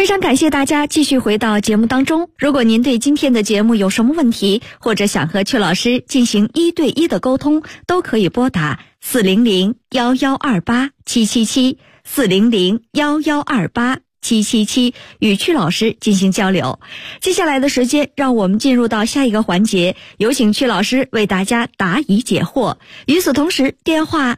非常感谢大家继续回到节目当中。如果您对今天的节目有什么问题，或者想和阙老师进行1对1的沟通，都可以拨打400-1128-777，400-1128-777，与阙老师进行交流。接下来的时间，让我们进入到下一个环节，有请阙老师为大家答疑解惑。与此同时，电话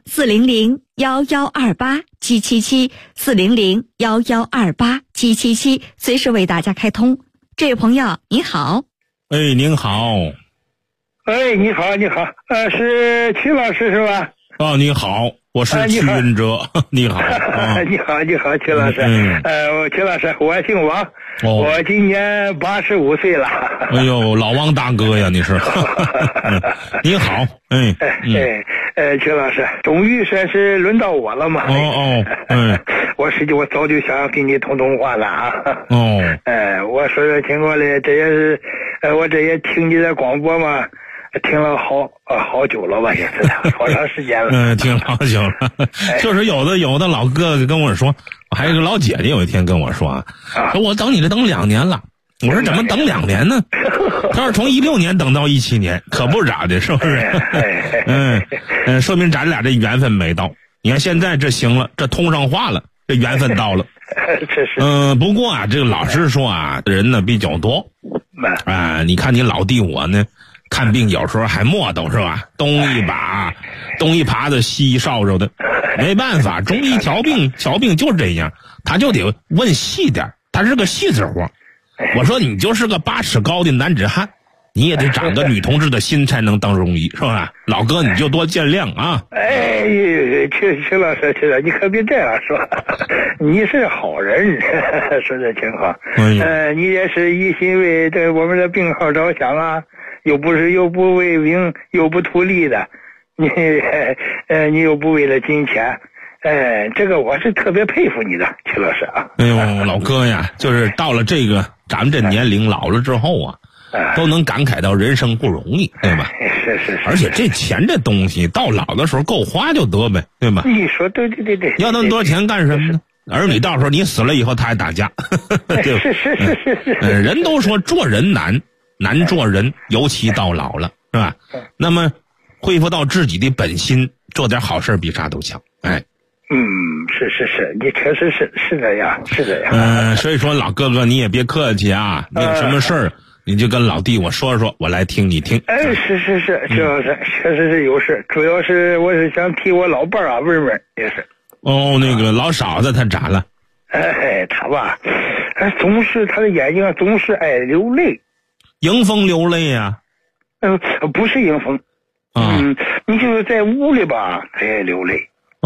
400-1128-777，400-1128-777，随时为大家开通。这位朋友你好。 您好。 你好，是曲老师是吧？ 你好，我是曲云哲。你好。 你好，曲老师。曲老师，我姓王，我今年85岁了。 哎呦，老王大哥呀，你是。你好。 曲老师，终于算是轮到我了嘛。我早就想跟你通话了啊。我说情况嘞，这也是我这也听你的广播嘛，听了好久了吧，也是好长时间了。 听好久了。就是有的老哥哥跟我说，还有一个老姐姐有一天跟我说说我等你这等2年了。我说怎么等2年呢？他说从16年等到17年，可不咋的，是不是？说明咱俩这缘分没到。你看现在这行了，这通上话了，这缘分到了。不过这个老实说人呢比较多。你看你老弟我呢，看病有时候还磨叨是吧？东一耙子西一扫帚的，没办法，中医调病就这样，他就得问细点，他是个细致活。我说你就是个8尺高的男子汉，你也得长个女同志的心才能当中医，是吧？老哥你就多见谅啊。 曲老师，你可别这样说，你是好人。说这情况，你也是一心为这我们的病号着想啊，又不为名，又不图利的，你又不为了金钱。这个我是特别佩服你的，曲老师啊。 哎呦，老哥呀，就是到了这个咱们这年龄老了之后都能感慨到人生不容易，对吧？ 是。 而且这钱这东西到老的时候够花就得呗，对吧？ 你说对。 要那么多钱干什么呢？儿女到时候你死了以后他还打架，对吧？ 是。 人都说做人难做人，尤其到老了，是吧？那么恢复到自己的本心，做点好事比啥都强。 是，你确实是这样。 所以说老哥哥你也别客气啊，你有什么事儿你就跟老弟我说说，我来听你听。 是，曲老师确实是有事，主要是我是想替我老伴儿问问，也是。 那个老嫂子她咋了？ 她吧，总是她的眼睛总是爱流泪。 迎风流泪呀？ 不是迎风。你就是在屋里吧，她也流泪。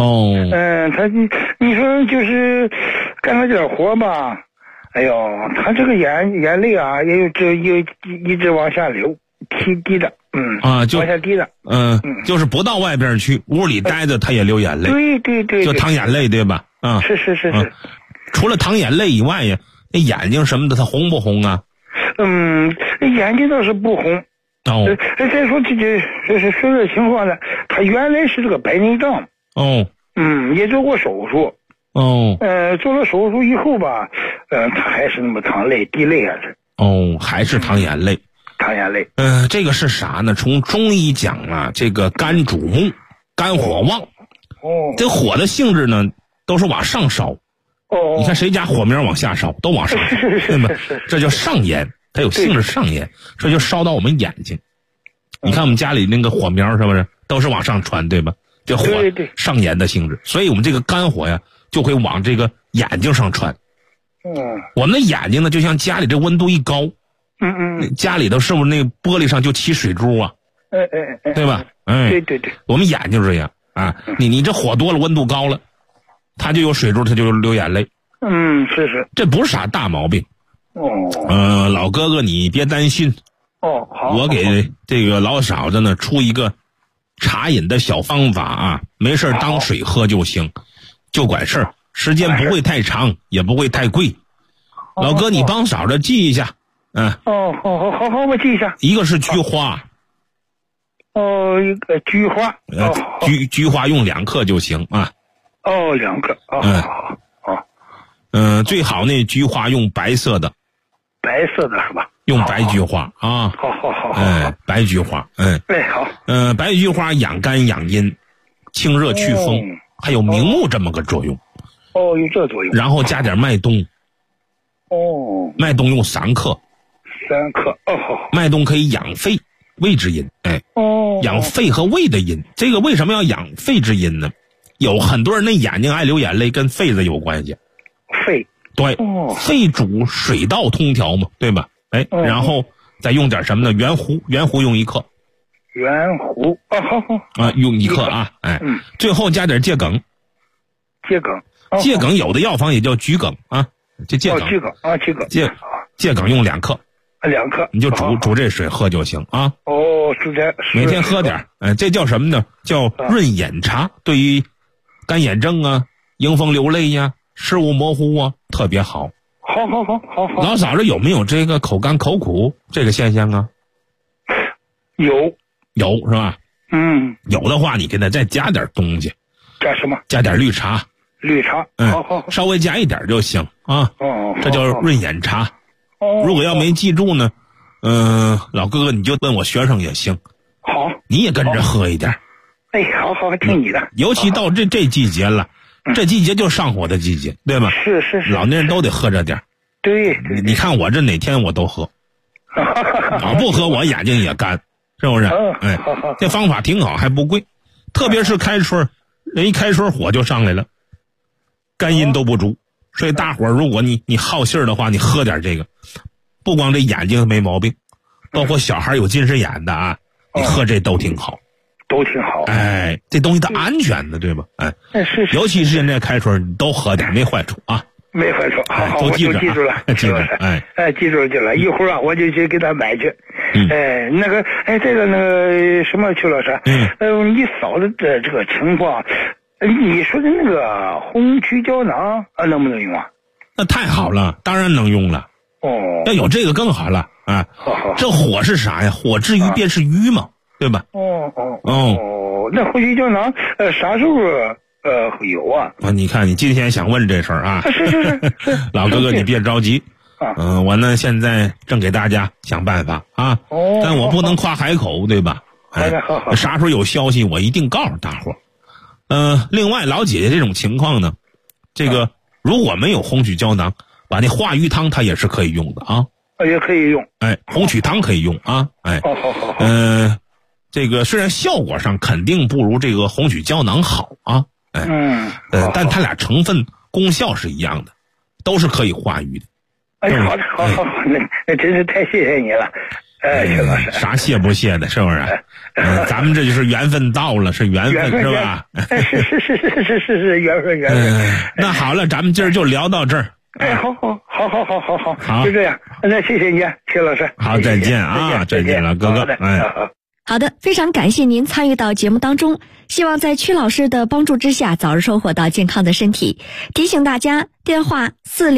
你说就是干了点活吧，哎呦，他这个眼泪也有一直往下流，滴着，往下滴着， 就是不到外边去，屋里待着他也流眼泪， 对， 就淌眼泪，对吧？ 是。 除了淌眼泪以外呀，那眼睛什么的，他红不红啊？ 眼睛倒是不红。再说这说这情况呢，他原来是这个白内障。也做过手术。做了手术以后吧，他还是那么淌泪滴泪还是淌眼泪。这个是啥呢？从中医讲这个肝主目，肝火旺。这火的性质呢，都是往上烧。你看谁家火苗往下烧，都往上烧，对吧？这叫上炎，它有性质上炎，这就烧到我们眼睛。你看我们家里那个火苗是不是都是往上传，对吧？这火上炎的性质，所以我们这个肝火呀就会往这个眼睛上传。我们的眼睛呢，就像家里这温度一高，家里头是不是那玻璃上就起水珠啊？对吧？ 对， 我们眼睛这样你这火多了，温度高了，它就有水珠，它就流眼泪。 是， 这不是啥大毛病。老哥哥你别担心。 好， 我给这个老嫂子呢出一个茶饮的小方法没事当水喝就行，就管事儿，时间不会太长，也不会太贵。老哥你帮嫂子记一下。 好，我记一下。 一个是菊花。 一个菊花。 菊花用2克就行。 2克。好。 最好那菊花用白色的。 白色的是吧？ 用白菊花啊。 好。 白菊花， 好。 白菊花养肝养阴，清热祛风，还有明目这么个作用。 有这作用。 然后加点麦冬。麦冬用3克。 3克。好。 麦冬可以养肺。胃之阴，养肺和胃的阴。这个为什么要养肺之阴呢？有很多人的眼睛爱流眼泪，跟肺子有关系。 肺， 对，肺主水道通调嘛，对吧？然后再用点什么呢？圆弧用1克。 圆弧，好。 用1克啊，最后加点桔梗。桔梗有的药房也叫桔梗啊，这桔梗。桔梗用2克。 2克， 你就煮这水喝就行啊。 煮这每天喝点。这叫什么呢？叫润眼茶，对于干眼症啊、迎风流泪呀、视物模糊啊，特别好。 好。 老嫂子有没有这个口干口苦这个现象啊？ 有是吧？有的话，你给他再加点东西。 加什么？ 加点绿茶。 好。 稍微加一点就行啊。这叫润眼茶。如果要没记住呢，老哥哥你就问我学生也行。 好， 你也跟着喝一点。 好，听你的。 尤其到这季节了，这季节就上火的季节，对吧？ 是。 老年人都得喝着点。 对。 你看我这哪天我都喝，不喝我眼睛也干，是不是？这方法挺好，还不贵，特别是开春，人一开春火就上来了，肝阴都不足。所以大伙儿，如果你好信儿的话，你喝点这个，不光这眼睛没毛病，包括小孩有近视眼的啊，你喝这都挺好。这东西它安全的，对吧？ 是。 尤其是现在开春，你都喝点，没坏处啊。 没坏处。好， 都记住了。 记住了。记住了。一会儿啊，我就去给他买去。这个什么，邱老师，你嫂子的这个情况。你说的那个红曲胶囊能不能用啊？ 那太好了，当然能用了。要有这个更好了啊！这火是啥呀？火至于便是瘀嘛，对吧？ 那红曲胶囊啥时候会有啊？ 你看你今天想问这事儿啊？ 是。 老哥哥你别着急。我呢现在正给大家想办法啊。但我不能夸海口，对吧？ 好。 啥时候有消息我一定告诉大伙。另外老姐姐这种情况呢，这个如果没有红曲胶囊，把那化瘀汤它也是可以用的啊。 也可以用。 红曲汤可以用啊。 好。 这个虽然效果上肯定不如这个红曲胶囊好啊。但它俩成分功效是一样的，都是可以化瘀的。 好，那真是太谢谢你了。邱老师， 啥谢不谢的，是不是？咱们这就是缘分到了，是缘分是吧？ 是缘分。 那好了，咱们今儿就聊到这儿。 好，就这样。那谢谢你，邱老师。 好，再见啊，再见了，哥哥。 好的，非常感谢您参与到节目当中，希望在曲老师的帮助之下，早日收获到健康的身体。提醒大家，电话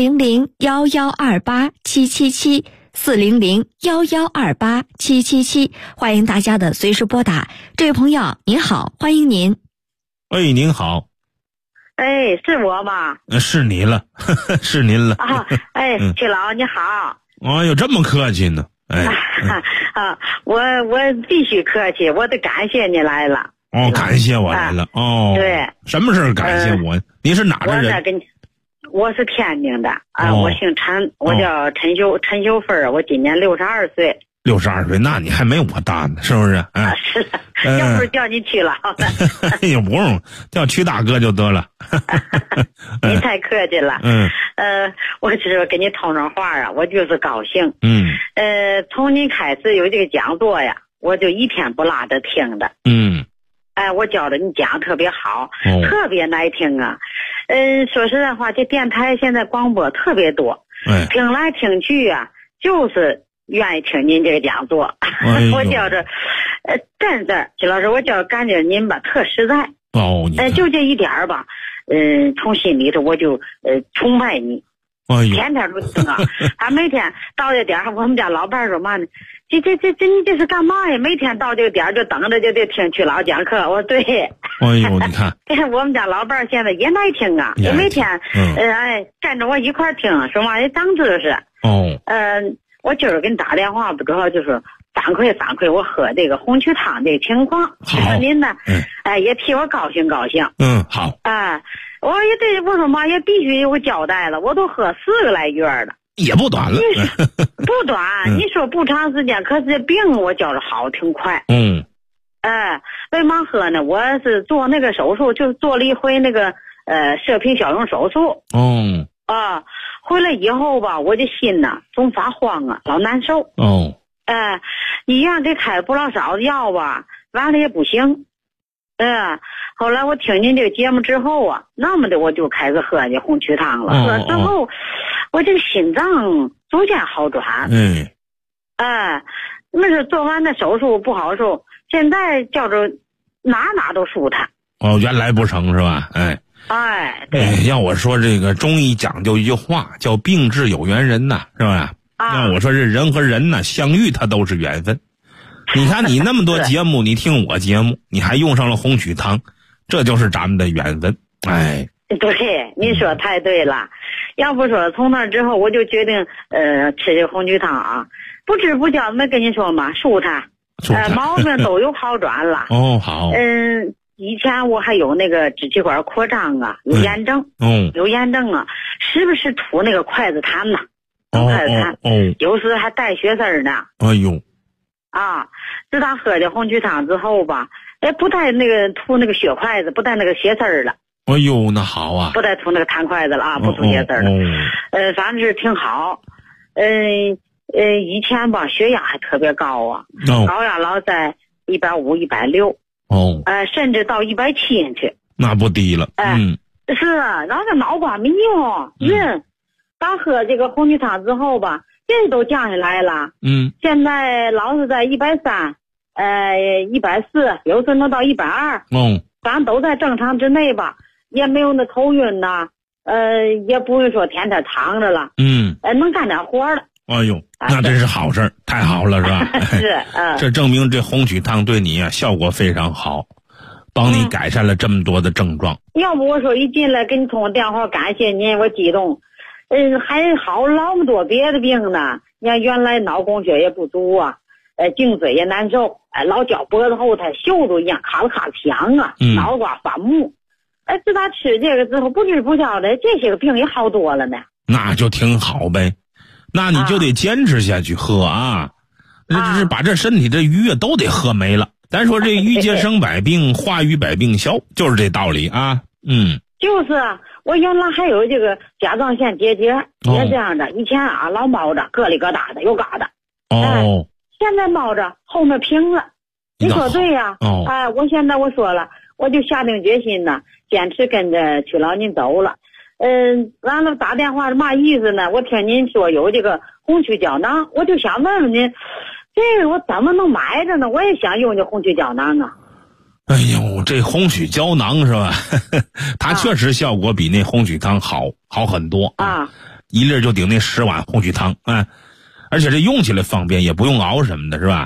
400-1128-777。400-1128-777，欢迎大家的随时拨打。这位朋友您好，欢迎您。 您好。 是我吗？ 是你了，是您了。 曲老你好。 有这么客气呢？ 我必须客气，我得感谢你来了。 感谢我来了。 对。 什么事儿感谢我？您是哪的人？ 我是天津的我姓陈，我叫陈秀芬，我今年62岁。 62岁，那你还没我大呢，是不是？ 是，要不是叫你去了。 也不用叫曲大哥就得了。 你太客气了。我只是跟你通上话啊，我就是高兴。从你开始有这个讲座呀，我就一天不落的听的。我觉得你讲特别好，特别耐听啊。说实在话，这电台现在广播特别多，听来听去啊，就是愿意听您这个讲座。我觉着，真的，曲老师，我感觉您吧特实在。就这一点吧，从心里头我就崇拜你。天天都听啊，每天到这点，我们家老伴说嘛呢， 你这是干嘛呀？每天到这个点就等着就得听曲老讲课。我说对。 哎呦，你看， 我们家老伴儿现在也爱听啊，也每天跟着我一块听，说嘛也长知识。 哦。 我今儿给你打电话，不主要就是反馈我喝这个红曲汤这情况。其实您呢，也替我高兴高兴。 好。 我也对，我说嘛也必须有个交代了，我都喝4个来月了。 也不短了， 不短。你说不长时间，可是这病我觉着好挺快。为嘛喝呢？我是做那个手术，就做了一回那个射频小容手术。回来以后吧，我这心呐总发慌啊，老难受。医院给开不老少的药吧，完了也不行。后来我听您这个节目之后啊，那么的我就开始喝这红曲汤了。喝之后，我这个心脏逐渐好转。那是做完那手术不好受，现在叫着哪都舒坦。 原来不成是吧？ 对。 要我说这个中医讲究一句话，叫病至有缘人呐，是吧？要我说这人和人呐相遇，它都是缘分。你看你那么多节目，你听我节目，你还用上了红曲汤，这就是咱们的缘分。 对，你说太对了。要不说从那之后，我就决定吃这个红曲汤啊，不知不觉没跟你说嘛，舒坦，毛病都有好转了。 好。 以前我还有那个支气管扩张啊，有炎症。有炎症啊，时不时吐那个筷子痰呐，筷子痰。有时还带血丝呢。 哎呦。 自打喝这红曲汤之后吧，不带那个吐那个血筷子，不带那个血丝了。 哎呦，那好啊。 不带吐那个痰筷子了啊，不吐血丝了。反正是挺好。以前吧血压还特别高啊，高压老在150、160。甚至到170去。那不低了。 是啊，然后这脑瓜迷糊。打喝这个红曲汤之后吧，这都降下来了。现在老是在130、140，有时能到120。反正都在正常之内吧，也没有那头晕呐，也不用说天天躺着了。能干点活了。 哎呦，那真是好事儿，太好了，是吧？ 是。 这证明这红曲汤对你啊效果非常好，帮你改善了这么多的症状。 要不我说一进来给你通个电话，感谢您，我激动。还好老么多别的病呢。你看原来脑供血也不足啊，颈椎也难受，老觉脖子后头袖子一样咔啦咔啦响啊，脑瓜发木。自打吃这个之后，不知不觉的这些个病也好多了呢。 那就挺好呗。那你就得坚持下去喝啊，是把这身体这鱼都得喝没了。咱说这鱼皆生百病，化于百病消，就是这道理啊。 就是啊，我原来还有这个甲状腺结节，也这样的。以前啊老冒着疙里疙瘩的，有疙瘩。现在冒着后面平了。你说对呀。我现在我说了，我就下定决心呢，坚持跟着曲老您走了。完了打电话是嘛意思呢？我听您说有这个红曲胶囊，我就想问问您，这个我怎么能买着呢？我也想用这红曲胶囊啊。 哎呦，这红曲胶囊是吧？它确实效果比那红曲汤好很多一粒就顶那10碗红曲汤。而且这用起来方便，也不用熬什么的，是吧？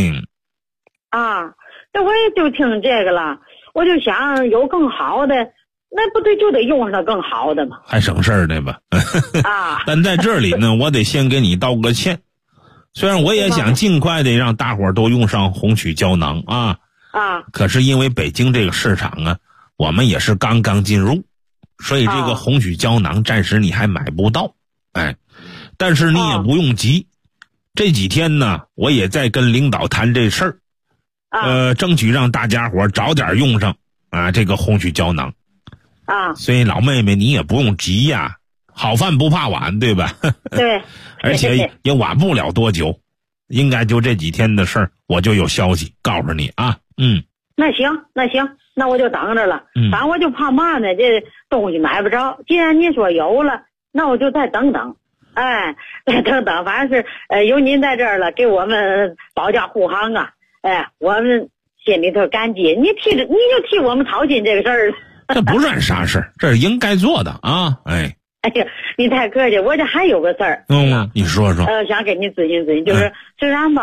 这我也就听这个了，我就想有更好的。那不对，就得用上更好的嘛， 还省事儿对吧？但在这里呢，我得先给你道个歉。虽然我也想尽快的让大伙儿都用上红曲胶囊可是因为北京这个市场啊，我们也是刚刚进入，所以这个红曲胶囊暂时你还买不到。但是你也不用急，这几天呢，我也在跟领导谈这事儿，争取让大家伙早点用上这个红曲胶囊。所以老妹妹你也不用急呀，好饭不怕晚，对吧？ 对。 而且也晚不了多久，应该就这几天的事儿，我就有消息告诉你啊。 那行，那我就等着了。反正我就怕嘛呢，这东西买不着。既然您说有了，那我就再等等。再等等，反正是有您在这儿了，给我们保驾护航啊。我们心里头感激，你就替我们操心这个事儿了。 这不算啥事儿，这是应该做的啊！ 哎呀，你太客气，我这还有个事儿。 你说说。 想给你咨询，就是虽然吧，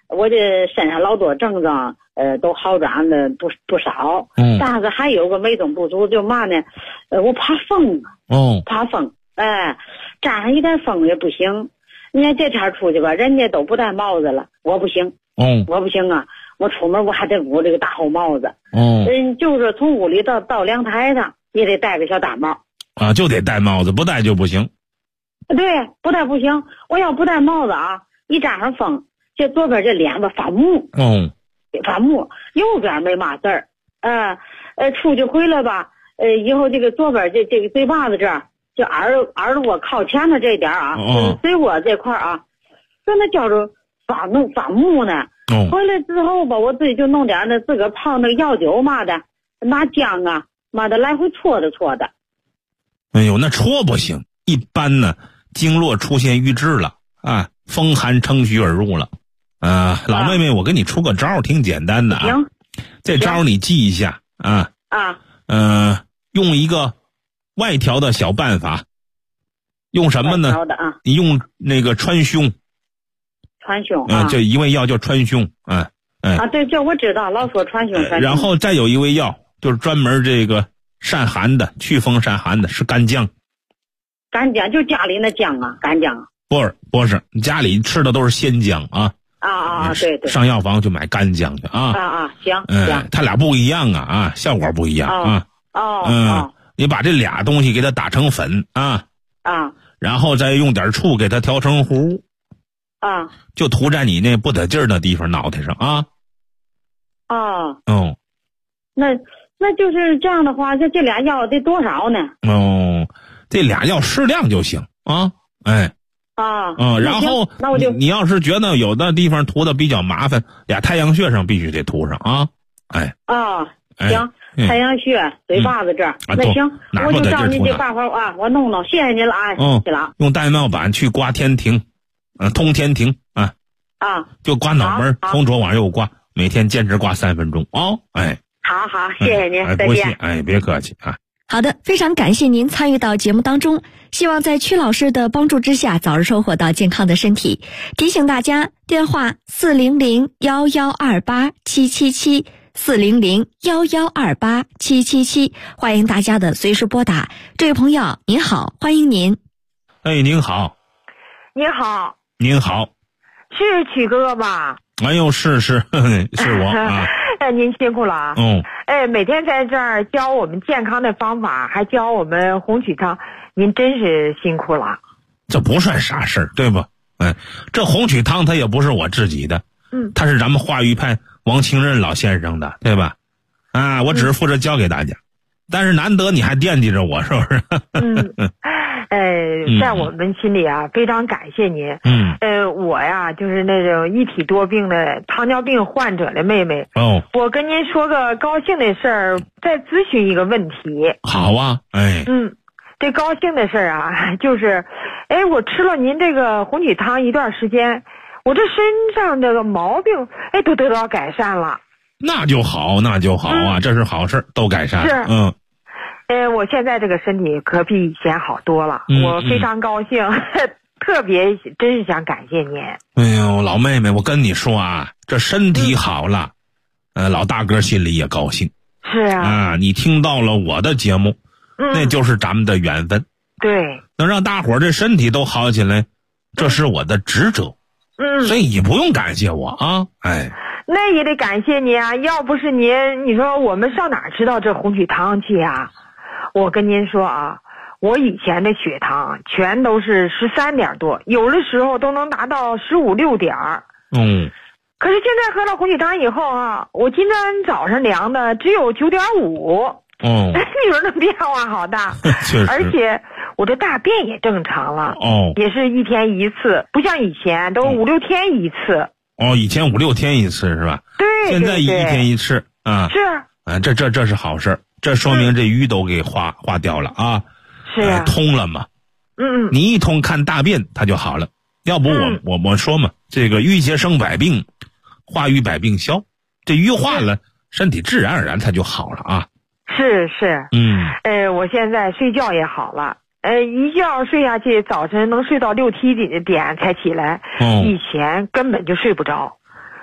我这身上老多症状，都好转的不少。但是还有个美中不足，就嘛呢？我怕风啊。怕风。沾上一点风也不行。你看这天出去吧，人家都不戴帽子了，我不行。我不行啊！我出门我还得捂这个大厚帽子。就是从屋里到阳台上也得戴个小大帽。 啊，就得戴帽子，不戴就不行。 对，不戴不行。我要不戴帽子啊，一沾上风，这左边这脸吧发木。发木，右边没嘛事儿。出去回来吧，以后这个左边这个嘴巴子这儿，就耳朵窝靠前的这点啊，嘴窝这块啊，说那叫做发木呢。回来之后吧，我自己就弄点那自个泡那个药酒嘛的，拿姜啊嘛的来回搓的。 哎呦，那搓不行，一般呢经络出现瘀滞了啊，风寒乘虚而入了。老妹妹，我给你出个招，挺简单的啊。 行， 这招你记一下啊。用一个外调的小办法。用什么呢？你用那个川芎。 川芎这一味药叫川芎。 对，这我知道，老说川芎。 然后再有一味药，就是专门这个散寒的，祛风散寒的，是干姜。 干姜就家里那姜啊，干姜。 不是，家里吃的都是鲜姜啊。 对。 上药房就买干姜去啊。 行。 它俩不一样啊，效果不一样啊。你把这俩东西给它打成粉啊。然后再用点醋给它调成糊。就涂在你那不得劲儿的地方，脑袋上啊。 那就是这样的话，这俩药得多少呢？ 这俩药适量就行啊。然后你要是觉得有的地方涂的比较麻烦，俩太阳穴上必须得涂上啊。 行，太阳穴、嘴巴子这儿，那行，我就照您这办法啊，我弄，谢谢您了啊。谢了。 用带帽板去刮天庭，通天庭啊。就刮脑门，从左往右刮，每天坚持刮3分钟哦。 好，谢谢您，再见。 别客气啊。 好的，非常感谢您参与到节目当中，希望在曲老师的帮助之下，早日收获到健康的身体。提醒大家，电话400-1128-777，400-1128-777，欢迎大家的随时拨打。这位朋友您好，欢迎您。 您好。 您好，是曲哥吧？ 哎呦，是我啊。 您辛苦了啊。每天在这儿教我们健康的方法，还教我们红曲汤，您真是辛苦了。 这不算啥事儿，对吧？这红曲汤它也不是我自己的，它是咱们化瘀派王清任老先生的，对吧？我只是负责教给大家，但是难得你还惦记着我，是不是？ 在我们心里啊，非常感谢您。我呀，就是那种一体多病的糖尿病患者的妹妹。我跟您说个高兴的事儿，再咨询一个问题。 好啊。 这高兴的事儿啊，就是我吃了您这个红曲汤一段时间，我这身上这个毛病都得到改善了。 那就好啊，这是好事，都改善了。 是。我现在这个身体可比以前好多了，我非常高兴，特别真是想感谢您。 哎呦，老妹妹，我跟你说啊，这身体好了，老大哥心里也高兴。 是啊。 你听到了我的节目，那就是咱们的缘分。 对。 能让大伙儿这身体都好起来，这是我的职责。所以你不用感谢我啊。 那也得感谢您啊，要不是您，你说我们上哪儿知道这红曲汤去啊？我跟您说啊，我以前的血糖全都是13点多，有的时候都能达到15、16点。可是现在喝了红曲汤以后啊，我今天早上量的只有9.5。你说这变化好大。 确实。 而且我这大便也正常了。也是1天1次，不像以前都5、6天1次。 以前5、6天1次是吧？ 对。 现在1天1次啊。 是。 这是好事，这说明这瘀都给化掉了啊。 是啊。 通了嘛。你一通看大便它就好了。要不我说嘛，这个瘀结生百病，化瘀百病消。这瘀化了，身体自然而然它就好了啊。 是。我现在睡觉也好了。一觉睡下去，早晨能睡到6、7点才起来。以前根本就睡不着。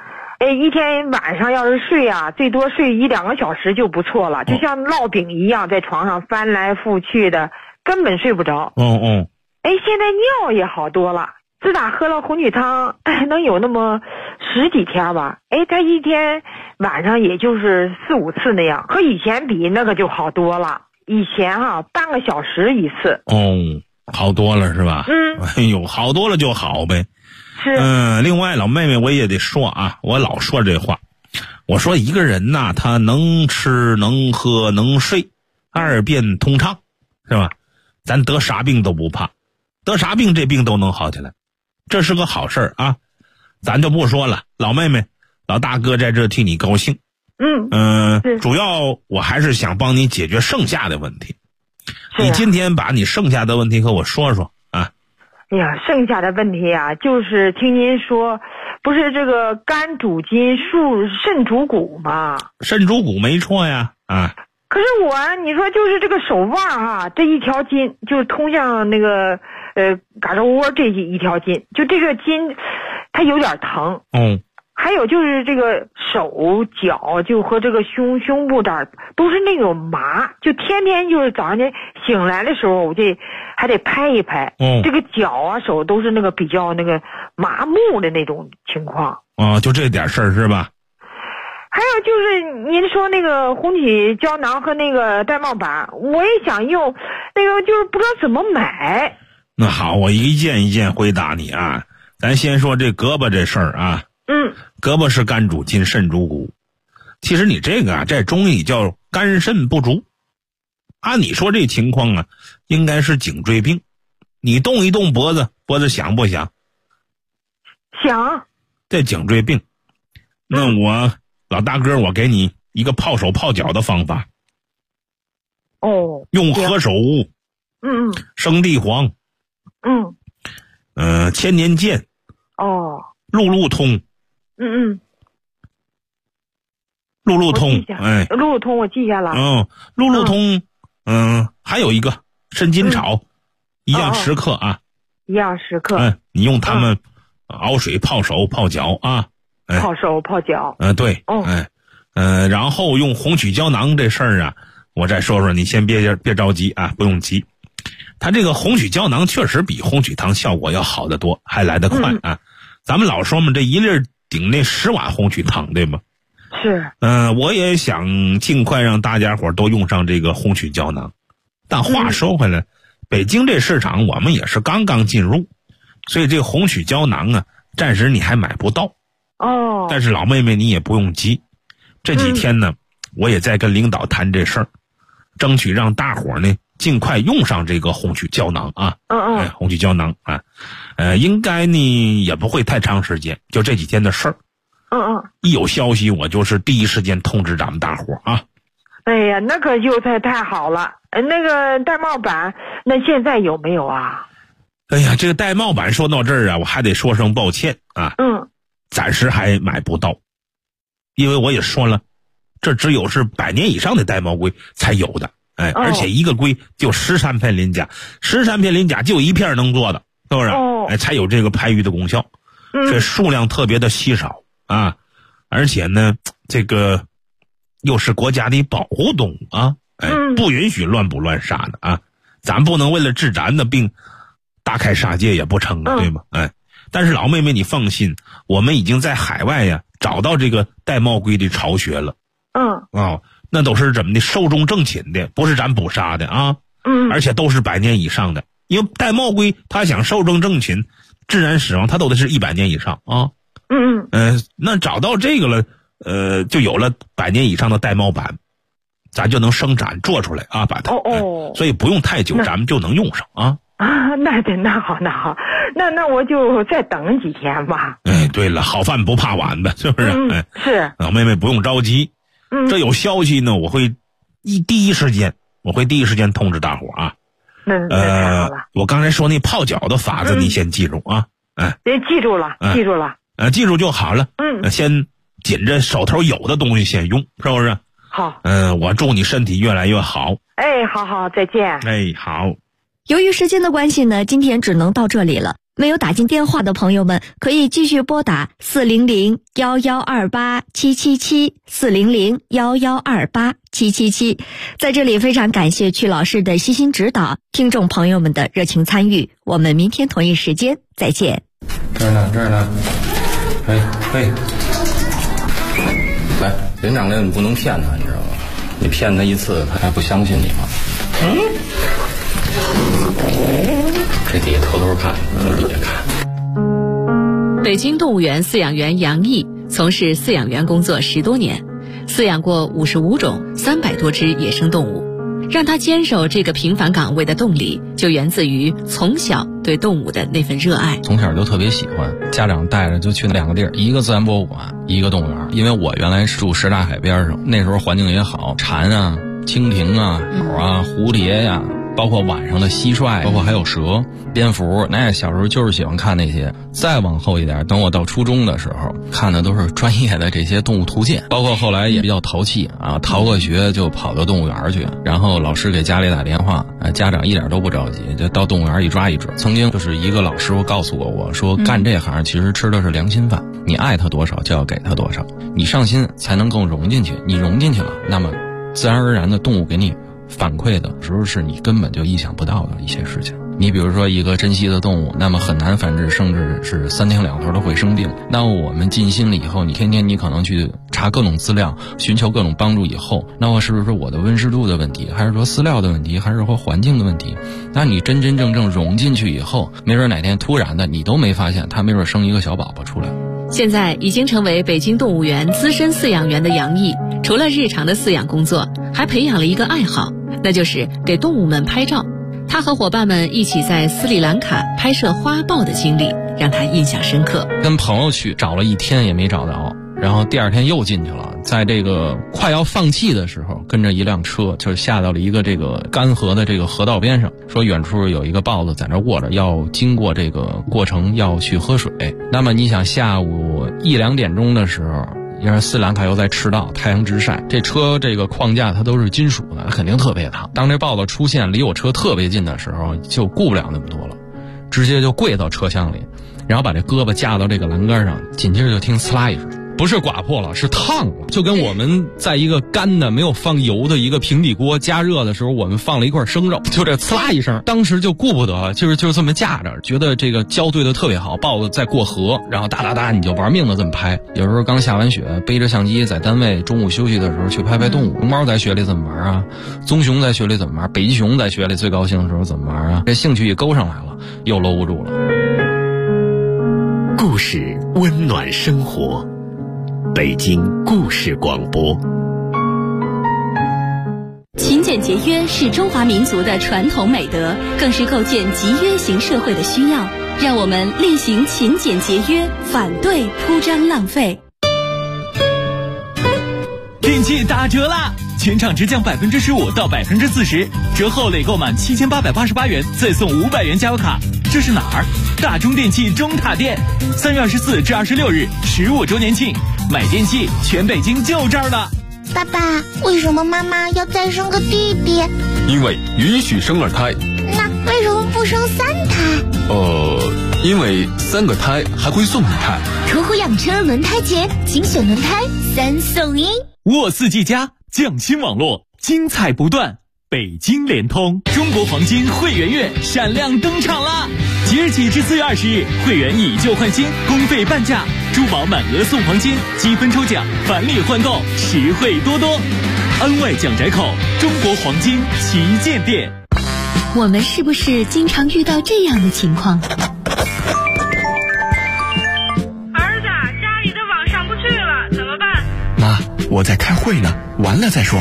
一天晚上要是睡啊，最多睡1-2个小时就不错了，就像烙饼一样，在床上翻来覆去的，根本睡不着。现在尿也好多了，自打喝了红曲汤，能有那么10几天吧。他一天晚上也就是4-5次那样，和以前比那个就好多了。以前半个小时一次。 好多了是吧？好多了就好呗。 是。 另外老妹妹我也得说啊，我老说这话，我说一个人呐，他能吃能喝能睡，2便通畅，是吧？咱得啥病都不怕，得啥病这病都能好起来，这是个好事啊。咱就不说了，老妹妹老大哥在这替你高兴。主要我还是想帮你解决剩下的问题。你今天把你剩下的问题和我说说啊。 剩下的问题啊，就是听您说，不是这个肝主筋，肾主骨吗？ 肾主骨没错呀。 可是你说就是这个手腕这一条筋，就是通向那个胳肢窝这一条筋，就这个筋它有点疼。还有就是这个手脚，就和这个胸部这儿都是那种麻，就天天就是早上醒来的时候，我这还得拍一拍。这个脚手都是那个比较那个麻木的那种情况。 就这点事儿是吧？ 还有就是您说那个红曲胶囊和那个玳瑁板，我也想用，那个就是不知道怎么买。 那好，我一件一件回答你啊。咱先说这胳膊这事儿啊。胳膊是肝主筋，肾主骨。其实你这个在中医叫肝肾不足。按你说这情况啊，应该是颈椎病。你动一动脖子响不响？ 响。 这颈椎病。那我老大哥，我给你一个泡手泡脚的方法。用何首乌。生地黄。千年剑。路路通。路路通。 路路通我记下了。 路路通。还有一个参金草，一样10克啊。 1样10克。 你用它们熬水泡手泡脚啊。 泡手泡脚。 对。然后用红曲胶囊这事儿啊，我再说说，你先别着急啊，不用急。它这个红曲胶囊确实比红曲汤效果要好得多，还来得快啊。咱们老说嘛，这一粒顶那10碗红曲汤，对吗？ 是。 我也想尽快让大家伙都用上这个红曲胶囊。但话说回来，北京这市场我们也是刚刚进入，所以这红曲胶囊啊，暂时你还买不到。但是老妹妹你也不用急，这几天呢，我也在跟领导谈这事儿，争取让大伙呢尽快用上这个红曲胶囊啊。红曲胶囊啊。应该呢也不会太长时间，就这几天的事儿。一有消息我就是第一时间通知咱们大伙啊。 那可就太好了。那个玳瑁板那现在有没有啊？ 这个玳瑁板说到这儿啊，我还得说声抱歉啊。暂时还买不到，因为我也说了，这只有是100年以上的玳瑁龟才有的。而且一个龟就13片鳞甲，13片鳞甲就1片能做的，是不是？才有这个排瘀的功效。这数量特别的稀少啊，而且呢，这个又是国家的保护动物啊，不允许乱捕乱杀的啊。咱不能为了治咱的病大开杀戒也不成啊，对吗？但是老妹妹你放心，我们已经在海外呀找到这个玳瑁龟的巢穴了。那都是怎么的寿终正寝的，不是咱捕杀的啊。而且都是100年以上的，因为玳瑁龟它想寿终正寝自然死亡，它都得是100年以上啊。那找到这个了，就有了100年以上的玳瑁板，咱就能生产做出来啊，把它。所以不用太久，咱们就能用上啊。 那好，那我就再等几天吧。 对了，好饭不怕晚呗，是不是？ 是。 老妹妹不用着急，这有消息呢，我会第一时间通知大伙啊。 那太好了。 我刚才说那泡脚的法子，你先记住啊。 记住了。 记住就好了。先紧着手头有的东西先用，是不是？ 好。 我祝你身体越来越好。 好，再见。 好。 由于时间的关系呢，今天只能到这里了。 没有打进电话的朋友们，可以继续拨打400-1128-777，400-1128-777。在这里非常感谢曲老师的悉心指导，听众朋友们的热情参与。我们明天同一时间再见。 这儿呢，哎，来，连长你不能骗他，你知道吗？你骗他一次，他还不相信你吗？这底下偷偷看，底下看。 北京动物园饲养员杨毅从事饲养员工作10多年，饲养过55种300多只野生动物。让他坚守这个平凡岗位的动力，就源自于从小对动物的那份热爱。 从小就特别喜欢，家长带着就去2个地儿，一个自然博物馆，一个动物园。因为我原来是住什刹海边上，那时候环境也好，蝉啊、蜻蜓啊、鸟啊、蝴蝶呀，包括晚上的蟋蟀，包括还有蛇、蝙蝠，那小时候就是喜欢看那些。再往后一点，等我到初中的时候，看的都是专业的这些动物图鉴，包括后来也比较淘气啊，逃个学就跑到动物园去，然后老师给家里打电话，家长一点都不着急，就到动物园一抓一只。曾经就是一个老师傅告诉过我说，干这行其实吃的是良心饭，你爱他多少就要给他多少，你上心才能更融进去，你融进去了，那么自然而然的动物给你反馈的时候是你根本就意想不到的一些事情。你比如说一个珍稀的动物，那么很难繁殖，甚至是3天2头都会生病。那我们尽心了以后，你天天你可能去查各种资料，寻求各种帮助以后，那么是不是我的温湿度的问题，还是说饲料的问题，还是说环境的问题？那你真真正正融进去以后，没准哪天突然的你都没发现，它没准生一个小宝宝出来。 现在已经成为北京动物园资深饲养员的杨毅，除了日常的饲养工作，还培养了一个爱好，那就是给动物们拍照。他和伙伴们一起在斯里兰卡拍摄花豹的经历让他印象深刻。 跟朋友去找了1天也没找着，然后第2天又进去了，在这个快要放弃的时候，跟着一辆车就下到了一个这个干涸的这个河道边上，说远处有一个豹子在那卧着，要经过这个过程要去喝水。那么你想下午1、2点钟的时候，因为斯里兰卡又在赤道，太阳直晒，这车这个框架它都是金属的，肯定特别烫。当这豹子出现离我车特别近的时候，就顾不了那么多了，直接就跪到车厢里，然后把这胳膊架到这个栏杆上，紧接着就听呲啦一声，不是刮破了，是烫了，就跟我们在一个干的没有放油的一个平底锅加热的时候，我们放了一块生肉，就这呲啦一声，当时就顾不得，就是这么架着，觉得这个交对的特别好，豹子在过河，然后哒哒哒你就玩命的这么拍。有时候刚下完雪，背着相机在单位中午休息的时候去拍拍动物，熊猫在雪里怎么玩啊，棕熊在雪里怎么玩，北极熊在雪里最高兴的时候怎么玩啊，这兴趣一勾上来了，又搂不住了。 故事温暖生活，北京故事广播。 勤俭节约是中华民族的传统美德，更是构建集约型社会的需要。让我们厉行勤俭节约，反对铺张浪费。 电器打折啦！全场直降15%到40%，折后累购满7888元，再送500元加油卡。这是哪儿？大中电器中塔店，3月24至26日15周年庆，买电器全北京就这儿了。 爸爸，为什么妈妈要再生个弟弟？ 因为允许生2胎。 那为什么不生3胎？ 因为3个胎还会送1胎。 途虎养车轮胎节，精选轮胎3送1。 沃4G+匠心网络，精彩不断。北京联通中国黄金会员月闪亮登场啦！即日起至4月20日，会员以旧换新，公费半价，珠宝满额送黄金，积分抽奖，返利换购，实惠多多。安外蒋宅口中国黄金旗舰店。 我们是不是经常遇到这样的情况？ 儿子，家里的网上不去了，怎么办？ 妈，我在开会呢，完了再说。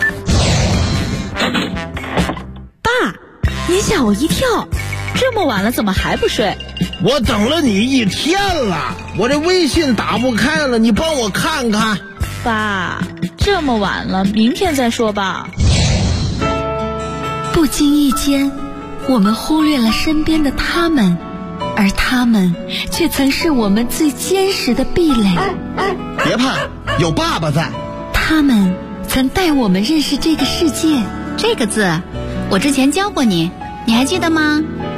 爸，你吓我一跳，这么晚了怎么还不睡？ 我等了你1天了，我这微信打不开了，你帮我看看。 爸，这么晚了，明天再说吧。 不经意间，我们忽略了身边的他们，而他们却曾是我们最坚实的壁垒。 别怕，有爸爸在。 他们曾带我们认识这个世界。 这个字，我之前教过你，你还记得吗？